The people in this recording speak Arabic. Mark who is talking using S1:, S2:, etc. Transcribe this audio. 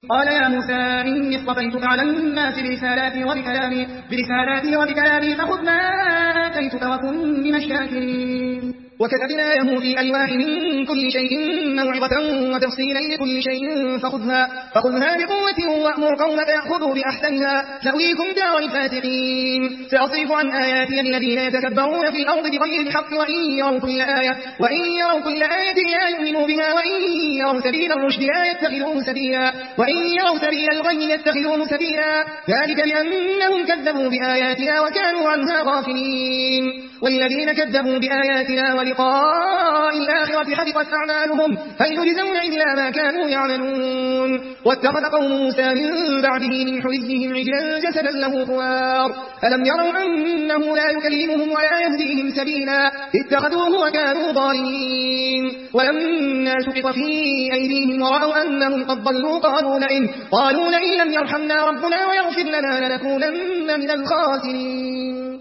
S1: قال يا موسى إني اصطفيتك على الناس برسالاتي وبكلامي فخذ ما آتيتك وكن من الشاكرين. وكتبنا له في الألواح من كل شيء موعظة وتفصيلا لكل شيء فخذها بقوة وأمر قومك يأخذوا بأحسنها سأريكم دار الفاسقين. سأصرف عن آياتي الذين يتكبرون في الأرض بغير الحق وإن يروا كل آية لا يؤمنوا بها وإن يروا سبيل الرشد لا يتخذوه سبيلا وإن يروا سبيل الغي يتخذوه سبيلا ذلك بأنهم كذبوا بآياتنا وكانوا عنها غافلين. والذين كذبوا بآياتنا ولقاء الآخرة حبطت أعمالهم هل يجزون إلا ما كانوا يعملون. واتخذ قوم موسى من بعده من حليهم عجلا جسدا له خوار ألم يروا أنه لا يكلمهم ولا يهديهم سبيلا اتخذوه وكانوا ضالين. ولما سقط في أيديهم ورأوا أنهم قد ضلوا قالوا لئن لم يرحمنا ربنا ويغفر لنا لنكونن من الخاسرين.